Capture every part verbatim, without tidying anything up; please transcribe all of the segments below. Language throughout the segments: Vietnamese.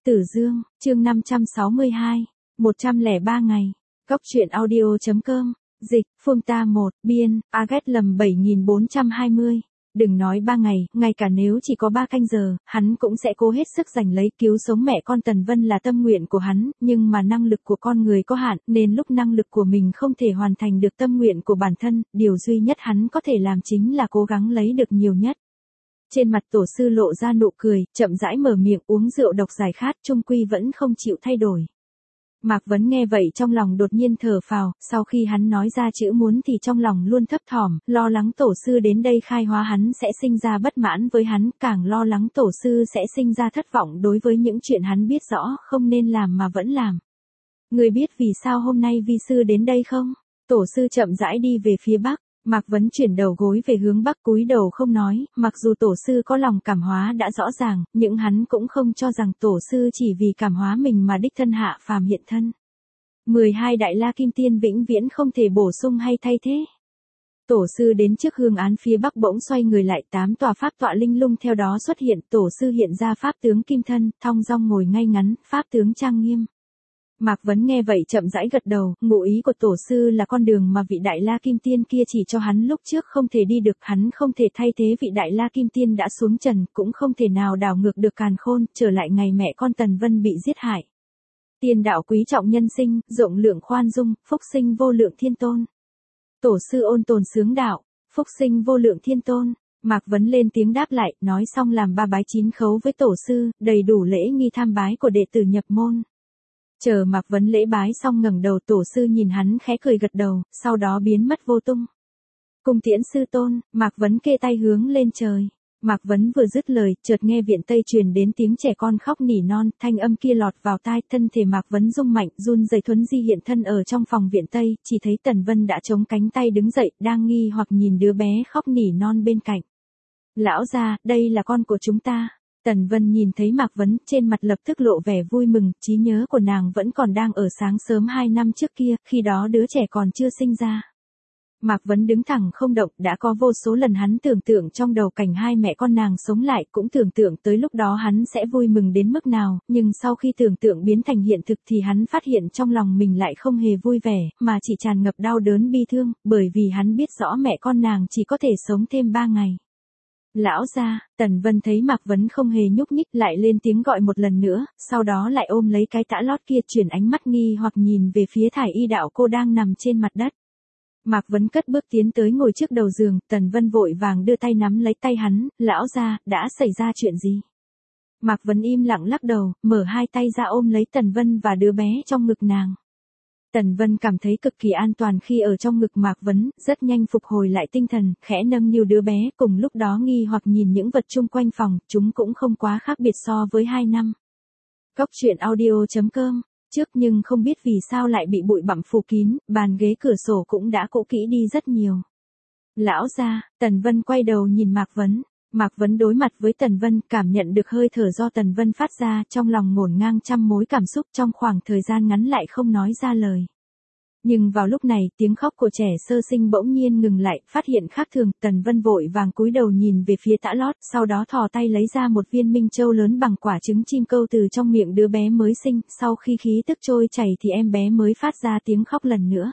Tử Dương, chương năm trăm sáu mươi hai, một trăm lẻ ba ngày. Cốc truyện audio.com, dịch, Phương Ta một, biên, Agat lầm bảy nghìn bốn trăm hai mươi. Đừng nói ba ngày, ngay cả nếu chỉ có ba canh giờ, hắn cũng sẽ cố hết sức giành lấy cứu sống mẹ con Tần Vân là tâm nguyện của hắn, nhưng mà năng lực của con người có hạn, nên lúc năng lực của mình không thể hoàn thành được tâm nguyện của bản thân, điều duy nhất hắn có thể làm chính là cố gắng lấy được nhiều nhất. Trên mặt tổ sư lộ ra nụ cười, chậm rãi mở miệng uống rượu độc giải khát, chung quy vẫn không chịu thay đổi. Mạc Vấn nghe vậy trong lòng đột nhiên thở phào, sau khi hắn nói ra chữ muốn thì trong lòng luôn thấp thỏm, lo lắng tổ sư đến đây khai hóa hắn sẽ sinh ra bất mãn với hắn, càng lo lắng tổ sư sẽ sinh ra thất vọng đối với những chuyện hắn biết rõ không nên làm mà vẫn làm. Người biết vì sao hôm nay vi sư đến đây không? Tổ sư chậm rãi đi về phía bắc. Mạc Vấn chuyển đầu gối về hướng bắc cúi đầu không nói, mặc dù tổ sư có lòng cảm hóa đã rõ ràng, nhưng hắn cũng không cho rằng tổ sư chỉ vì cảm hóa mình mà đích thân hạ phàm hiện thân. mười hai đại la kim tiên vĩnh viễn không thể bổ sung hay thay thế. Tổ sư đến trước hương án phía bắc bỗng xoay người lại, tám tòa pháp tọa linh lung theo đó xuất hiện, tổ sư hiện ra pháp tướng kim thân, thong dong ngồi ngay ngắn, pháp tướng trang nghiêm. Mạc Vấn nghe vậy chậm rãi gật đầu, ngụ ý của tổ sư là con đường mà vị đại la kim tiên kia chỉ cho hắn lúc trước không thể đi được, hắn không thể thay thế vị đại la kim tiên đã xuống trần, cũng không thể nào đảo ngược được càn khôn, trở lại ngày mẹ con Tần Vân bị giết hại. Tiên đạo quý trọng nhân sinh, rộng lượng khoan dung, phúc sinh vô lượng thiên tôn. Tổ sư ôn tồn sướng đạo, phúc sinh vô lượng thiên tôn. Mạc Vấn lên tiếng đáp lại, nói xong làm ba bái chín khấu với tổ sư, đầy đủ lễ nghi tham bái của đệ tử nhập môn. Chờ Mạc Vấn lễ bái xong ngẩng đầu, tổ sư nhìn hắn khẽ cười gật đầu, sau đó biến mất vô tung. Cung tiễn sư tôn, Mạc Vấn kê tay hướng lên trời. Mạc Vấn vừa dứt lời, chợt nghe viện tây truyền đến tiếng trẻ con khóc nỉ non, thanh âm kia lọt vào tai, thân thể Mạc Vấn rung mạnh, run rẩy. Thuấn di hiện thân ở trong phòng viện tây, chỉ thấy Tần Vân đã chống cánh tay đứng dậy, đang nghi hoặc nhìn đứa bé khóc nỉ non bên cạnh. Lão gia, đây là con của chúng ta. Tần Vân nhìn thấy Mạc Vấn, trên mặt lập tức lộ vẻ vui mừng, trí nhớ của nàng vẫn còn đang ở sáng sớm hai năm trước kia, khi đó đứa trẻ còn chưa sinh ra. Mạc Vấn đứng thẳng không động, đã có vô số lần hắn tưởng tượng trong đầu cảnh hai mẹ con nàng sống lại, cũng tưởng tượng tới lúc đó hắn sẽ vui mừng đến mức nào, nhưng sau khi tưởng tượng biến thành hiện thực thì hắn phát hiện trong lòng mình lại không hề vui vẻ, mà chỉ tràn ngập đau đớn bi thương, bởi vì hắn biết rõ mẹ con nàng chỉ có thể sống thêm ba ngày. Lão gia, Tần Vân thấy Mạc Vấn không hề nhúc nhích, lại lên tiếng gọi một lần nữa, sau đó lại ôm lấy cái tã lót kia, chuyển ánh mắt nghi hoặc nhìn về phía thải y đạo cô đang nằm trên mặt đất. Mạc Vấn cất bước tiến tới ngồi trước đầu giường, Tần Vân vội vàng đưa tay nắm lấy tay hắn, lão gia, đã xảy ra chuyện gì? Mạc Vấn im lặng lắc đầu, mở hai tay ra ôm lấy Tần Vân và đứa bé trong ngực nàng. Tần Vân cảm thấy cực kỳ an toàn khi ở trong ngực Mạc Vấn, rất nhanh phục hồi lại tinh thần, khẽ nâng niu đứa bé, cùng lúc đó nghi hoặc nhìn những vật chung quanh phòng, chúng cũng không quá khác biệt so với hai năm. Cốc truyện audio.com, trước nhưng không biết vì sao lại bị bụi bặm phủ kín, bàn ghế cửa sổ cũng đã cũ kỹ đi rất nhiều. Lão gia, Tần Vân quay đầu nhìn Mạc Vấn. Mạc Vấn đối mặt với Tần Vân, cảm nhận được hơi thở do Tần Vân phát ra, trong lòng ngổn ngang trăm mối cảm xúc, trong khoảng thời gian ngắn lại không nói ra lời. Nhưng vào lúc này, tiếng khóc của trẻ sơ sinh bỗng nhiên ngừng lại, phát hiện khác thường, Tần Vân vội vàng cúi đầu nhìn về phía tã lót, sau đó thò tay lấy ra một viên minh châu lớn bằng quả trứng chim câu từ trong miệng đứa bé mới sinh, sau khi khí tức trôi chảy thì em bé mới phát ra tiếng khóc lần nữa.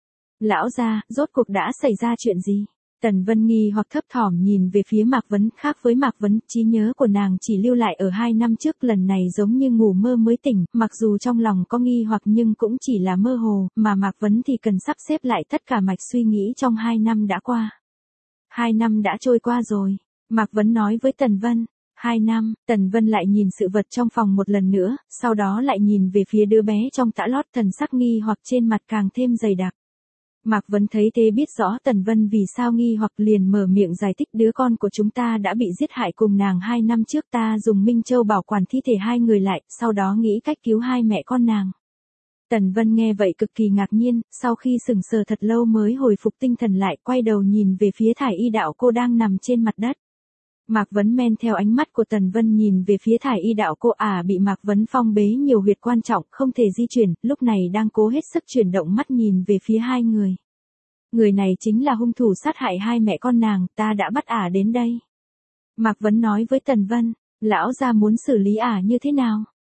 Lão gia, rốt cuộc đã xảy ra chuyện gì? Tần Vân nghi hoặc thấp thỏm nhìn về phía Mạc Vấn, khác với Mạc Vấn, trí nhớ của nàng chỉ lưu lại ở hai năm trước, lần này giống như ngủ mơ mới tỉnh, mặc dù trong lòng có nghi hoặc nhưng cũng chỉ là mơ hồ, mà Mạc Vấn thì cần sắp xếp lại tất cả mạch suy nghĩ trong hai năm đã qua. Hai năm đã trôi qua rồi, Mạc Vấn nói với Tần Vân. Hai năm, Tần Vân lại nhìn sự vật trong phòng một lần nữa, sau đó lại nhìn về phía đứa bé trong tã lót, thần sắc nghi hoặc trên mặt càng thêm dày đặc. Mạc Vấn thấy thế biết rõ Tần Vân vì sao nghi hoặc, liền mở miệng giải thích, đứa con của chúng ta đã bị giết hại cùng nàng hai năm trước, ta dùng Minh Châu bảo quản thi thể hai người lại, sau đó nghĩ cách cứu hai mẹ con nàng. Tần Vân nghe vậy cực kỳ ngạc nhiên, sau khi sững sờ thật lâu mới hồi phục tinh thần lại, quay đầu nhìn về phía thải y đạo cô đang nằm trên mặt đất. Mạc Vấn men theo ánh mắt của Tần Vân nhìn về phía thải y đạo cô, à bị Mạc Vấn phong bế nhiều huyệt quan trọng, không thể di chuyển, lúc này đang cố hết sức chuyển động mắt nhìn về phía hai người. Người này chính là hung thủ sát hại hai mẹ con nàng, ta đã bắt ả đến đây. Mạc Vấn nói với Tần Vân, lão gia muốn xử lý ả như thế nào?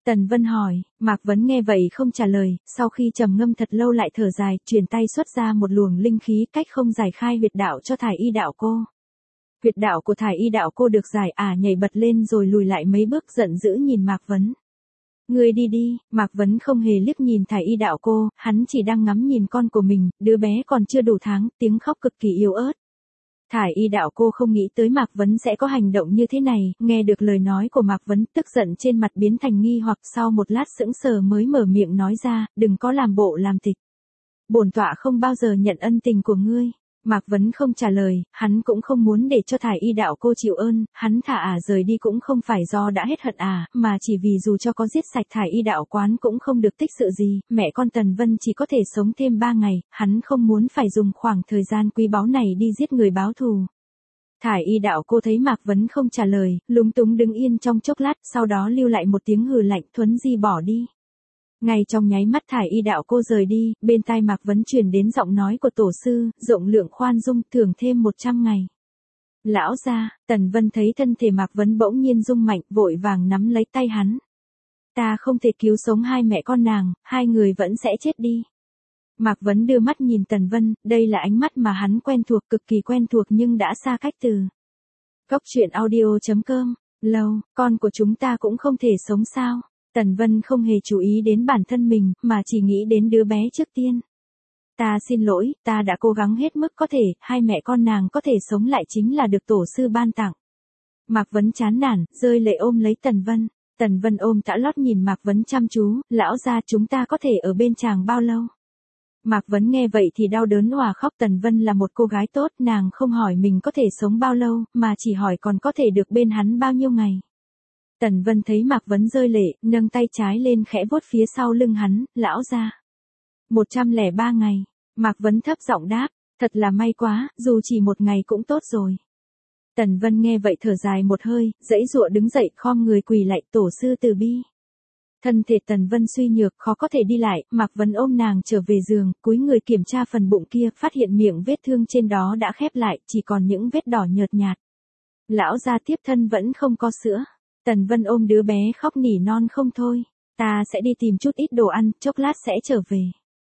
Tần Vân hỏi, Mạc Vấn nghe vậy không trả lời, sau khi trầm ngâm thật lâu lại thở dài, truyền tay xuất ra một luồng linh khí cách không giải khai huyệt đạo cho thải y đạo cô. Huyệt đạo của thải y đạo cô được giải ả nhảy bật lên rồi lùi lại mấy bước giận dữ nhìn Mạc Vấn. Ngươi đi đi, Mạc Vấn không hề liếc nhìn thải y đạo cô, hắn chỉ đang ngắm nhìn con của mình, đứa bé còn chưa đủ tháng, tiếng khóc cực kỳ yếu ớt. Thải y đạo cô không nghĩ tới Mạc Vấn sẽ có hành động như thế này, nghe được lời nói của Mạc Vấn tức giận trên mặt biến thành nghi hoặc sau một lát sững sờ mới mở miệng nói ra, đừng có làm bộ làm tịch. Bổn tọa không bao giờ nhận ân tình của ngươi. Mạc Vấn không trả lời, hắn cũng không muốn để cho thải y đạo cô chịu ơn, hắn thả ả rời đi cũng không phải do đã hết hận ả, mà chỉ vì dù cho có giết sạch thải y đạo quán cũng không được tích sự gì, mẹ con Tần Vân chỉ có thể sống thêm ba ngày, hắn không muốn phải dùng khoảng thời gian quý báu này đi giết người báo thù. Thải y đạo cô thấy Mạc Vấn không trả lời, lúng túng đứng yên trong chốc lát, sau đó lưu lại một tiếng hừ lạnh, Thuấn Di bỏ đi. Ngay trong nháy mắt thải y đạo cô rời đi, bên tai Mạc Vấn truyền đến giọng nói của tổ sư, rộng lượng khoan dung, thưởng thêm một trăm ngày. Lão gia, Tần Vân thấy thân thể Mạc Vấn bỗng nhiên rung mạnh, vội vàng nắm lấy tay hắn. Ta không thể cứu sống hai mẹ con nàng, hai người vẫn sẽ chết đi. Mạc Vấn đưa mắt nhìn Tần Vân, đây là ánh mắt mà hắn quen thuộc, cực kỳ quen thuộc nhưng đã xa cách từ. Cốc truyện audio chấm com, lâu, con của chúng ta cũng không thể sống sao? Tần Vân không hề chú ý đến bản thân mình, mà chỉ nghĩ đến đứa bé trước tiên. Ta xin lỗi, ta đã cố gắng hết mức có thể, hai mẹ con nàng có thể sống lại chính là được tổ sư ban tặng. Mạc Vấn chán nản, rơi lệ ôm lấy Tần Vân. Tần Vân ôm tã lót nhìn Mạc Vấn chăm chú, lão gia chúng ta có thể ở bên chàng bao lâu? Mạc Vấn nghe vậy thì đau đớn òa khóc. Tần Vân là một cô gái tốt, nàng không hỏi mình có thể sống bao lâu, mà chỉ hỏi còn có thể được bên hắn bao nhiêu ngày. Tần Vân thấy Mạc Vấn rơi lệ, nâng tay trái lên khẽ vuốt phía sau lưng hắn, lão gia. một trăm lẻ ba ngày, Mạc Vấn thấp giọng đáp, thật là may quá, dù chỉ một ngày cũng tốt rồi. Tần Vân nghe vậy thở dài một hơi, dãy dụa đứng dậy khom người quỳ lạy, tổ sư từ bi. Thân thể Tần Vân suy nhược khó có thể đi lại, Mạc Vấn ôm nàng trở về giường, cúi người kiểm tra phần bụng kia, phát hiện miệng vết thương trên đó đã khép lại, chỉ còn những vết đỏ nhợt nhạt. Lão gia tiếp thân vẫn không có sữa. Tần Vân ôm đứa bé khóc nỉ non không thôi, ta sẽ đi tìm chút ít đồ ăn, chốc lát sẽ trở về.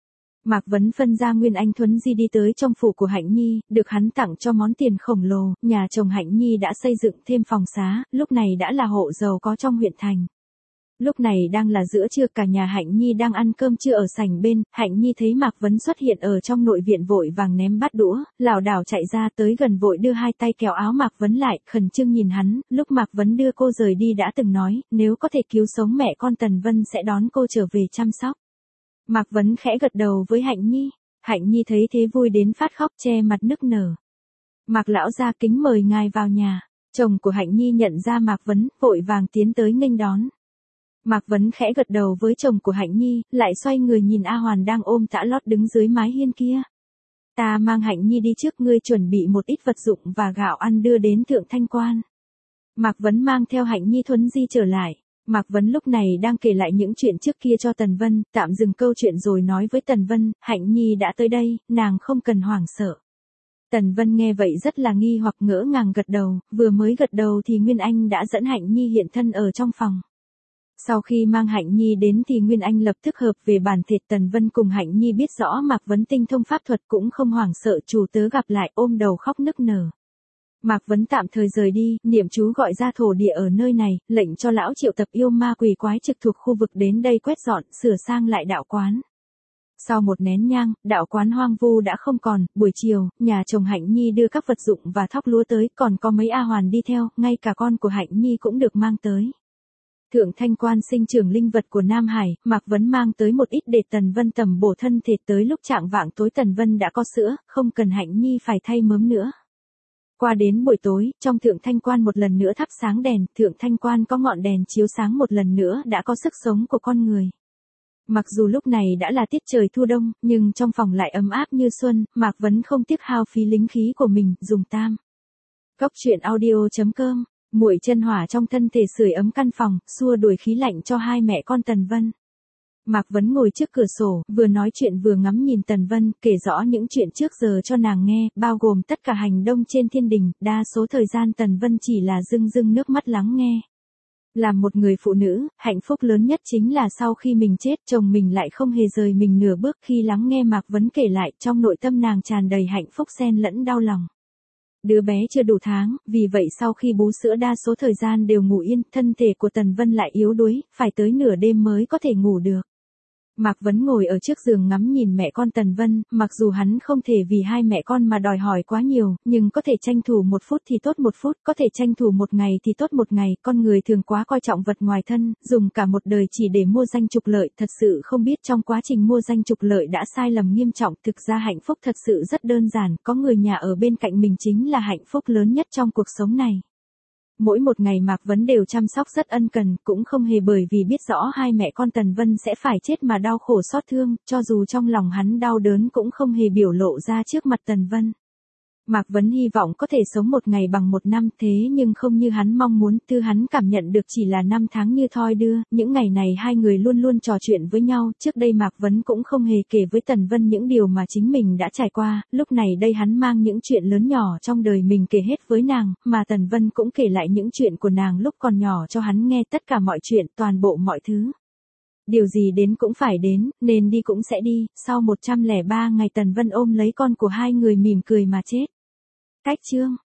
Mạc Vấn phân ra Nguyên Anh Thuấn Di đi tới trong phủ của Hạnh Nhi, được hắn tặng cho món tiền khổng lồ, nhà chồng Hạnh Nhi đã xây dựng thêm phòng xá, lúc này đã là hộ giàu có trong huyện thành. Lúc này đang là giữa trưa, cả nhà Hạnh Nhi đang ăn cơm trưa ở sảnh bên, Hạnh Nhi thấy Mạc Vấn xuất hiện ở trong nội viện vội vàng ném bát đũa, lảo đảo chạy ra tới gần vội đưa hai tay kéo áo Mạc Vấn lại, khẩn trương nhìn hắn, lúc Mạc Vấn đưa cô rời đi đã từng nói, nếu có thể cứu sống mẹ con Tần Vân sẽ đón cô trở về chăm sóc. Mạc Vấn khẽ gật đầu với Hạnh Nhi, Hạnh Nhi thấy thế vui đến phát khóc che mặt nức nở. Mạc lão gia kính mời ngài vào nhà, chồng của Hạnh Nhi nhận ra Mạc Vấn, vội vàng tiến tới nghênh đón. Mạc Vấn khẽ gật đầu với chồng của Hạnh Nhi, lại xoay người nhìn A Hoàn đang ôm tã lót đứng dưới mái hiên kia. Ta mang Hạnh Nhi đi trước, ngươi chuẩn bị một ít vật dụng và gạo ăn đưa đến Thượng Thanh Quan. Mạc Vấn mang theo Hạnh Nhi Thuấn Di trở lại. Mạc Vấn lúc này đang kể lại những chuyện trước kia cho Tần Vân, tạm dừng câu chuyện rồi nói với Tần Vân, Hạnh Nhi đã tới đây, nàng không cần hoảng sợ. Tần Vân nghe vậy rất là nghi hoặc ngỡ ngàng gật đầu, vừa mới gật đầu thì Nguyên Anh đã dẫn Hạnh Nhi hiện thân ở trong phòng. Sau khi mang Hạnh Nhi đến thì Nguyên Anh lập tức hợp về bản thịt. Tần Vân cùng Hạnh Nhi biết rõ Mạc Vấn tinh thông pháp thuật cũng không hoảng sợ, chủ tớ gặp lại ôm đầu khóc nức nở. Mạc Vấn tạm thời rời đi, niệm chú gọi ra thổ địa ở nơi này, lệnh cho lão triệu tập yêu ma quỷ quái trực thuộc khu vực đến đây quét dọn, sửa sang lại đạo quán. Sau một nén nhang, đạo quán hoang vu đã không còn, buổi chiều, nhà chồng Hạnh Nhi đưa các vật dụng và thóc lúa tới, còn có mấy A Hoàn đi theo, ngay cả con của Hạnh Nhi cũng được mang tới. Thượng Thanh Quan sinh trưởng linh vật của Nam Hải, Mạc Vấn mang tới một ít để Tần Vân tầm bổ thân thể. Tới lúc trạng vạng tối Tần Vân đã có sữa, không cần Hạnh Nhi phải thay mớm nữa. Qua đến buổi tối, trong Thượng Thanh Quan một lần nữa thắp sáng đèn, Thượng Thanh Quan có ngọn đèn chiếu sáng một lần nữa đã có sức sống của con người. Mặc dù lúc này đã là tiết trời thu đông, nhưng trong phòng lại ấm áp như xuân, Mạc Vấn không tiếc hao phí linh khí của mình, dùng tam. Cốc truyện audio chấm com, muội chân hỏa trong thân thể sưởi ấm căn phòng, xua đuổi khí lạnh cho hai mẹ con Tần Vân. Mạc Vấn ngồi trước cửa sổ, vừa nói chuyện vừa ngắm nhìn Tần Vân, kể rõ những chuyện trước giờ cho nàng nghe, bao gồm tất cả hành động trên thiên đình, đa số thời gian Tần Vân chỉ là rưng rưng nước mắt lắng nghe. Làm một người phụ nữ, hạnh phúc lớn nhất chính là sau khi mình chết, chồng mình lại không hề rời mình nửa bước. Khi lắng nghe Mạc Vấn kể lại, trong nội tâm nàng tràn đầy hạnh phúc xen lẫn đau lòng. Đứa bé chưa đủ tháng, vì vậy sau khi bú sữa đa số thời gian đều ngủ yên, thân thể của Tần Vân lại yếu đuối, phải tới nửa đêm mới có thể ngủ được. Mạc Vấn ngồi ở trước giường ngắm nhìn mẹ con Tần Vân, mặc dù hắn không thể vì hai mẹ con mà đòi hỏi quá nhiều, nhưng có thể tranh thủ một phút thì tốt một phút, có thể tranh thủ một ngày thì tốt một ngày. Con người thường quá coi trọng vật ngoài thân, dùng cả một đời chỉ để mua danh trục lợi, thật sự không biết trong quá trình mua danh trục lợi đã sai lầm nghiêm trọng. Thực ra hạnh phúc thật sự rất đơn giản, có người nhà ở bên cạnh mình chính là hạnh phúc lớn nhất trong cuộc sống này. Mỗi một ngày Mạc Vấn đều chăm sóc rất ân cần, cũng không hề bởi vì biết rõ hai mẹ con Tần Vân sẽ phải chết mà đau khổ xót thương, cho dù trong lòng hắn đau đớn cũng không hề biểu lộ ra trước mặt Tần Vân. Mạc Vấn hy vọng có thể sống một ngày bằng một năm, thế nhưng không như hắn mong muốn, thứ hắn cảm nhận được chỉ là năm tháng như thoi đưa. Những ngày này hai người luôn luôn trò chuyện với nhau, trước đây Mạc Vấn cũng không hề kể với Tần Vân những điều mà chính mình đã trải qua, lúc này đây hắn mang những chuyện lớn nhỏ trong đời mình kể hết với nàng, mà Tần Vân cũng kể lại những chuyện của nàng lúc còn nhỏ cho hắn nghe, tất cả mọi chuyện, toàn bộ mọi thứ. Điều gì đến cũng phải đến, nên đi cũng sẽ đi. Sau một trăm lẻ ba ngày Tần Vân ôm lấy con của hai người mỉm cười mà chết. Cách chương